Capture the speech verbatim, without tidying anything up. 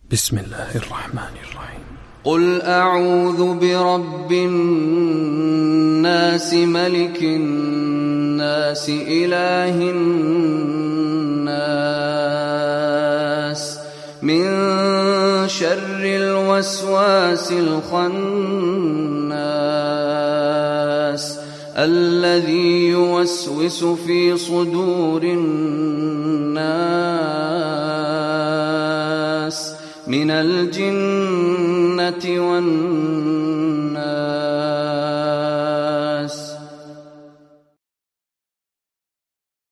بسم الله الرحمن الرحيم. قل أعوذ برب الناس ملك الناس إله الناس من شر الوسواس الخناس الذي يوسوس في صدور الناس من الجنة والناس.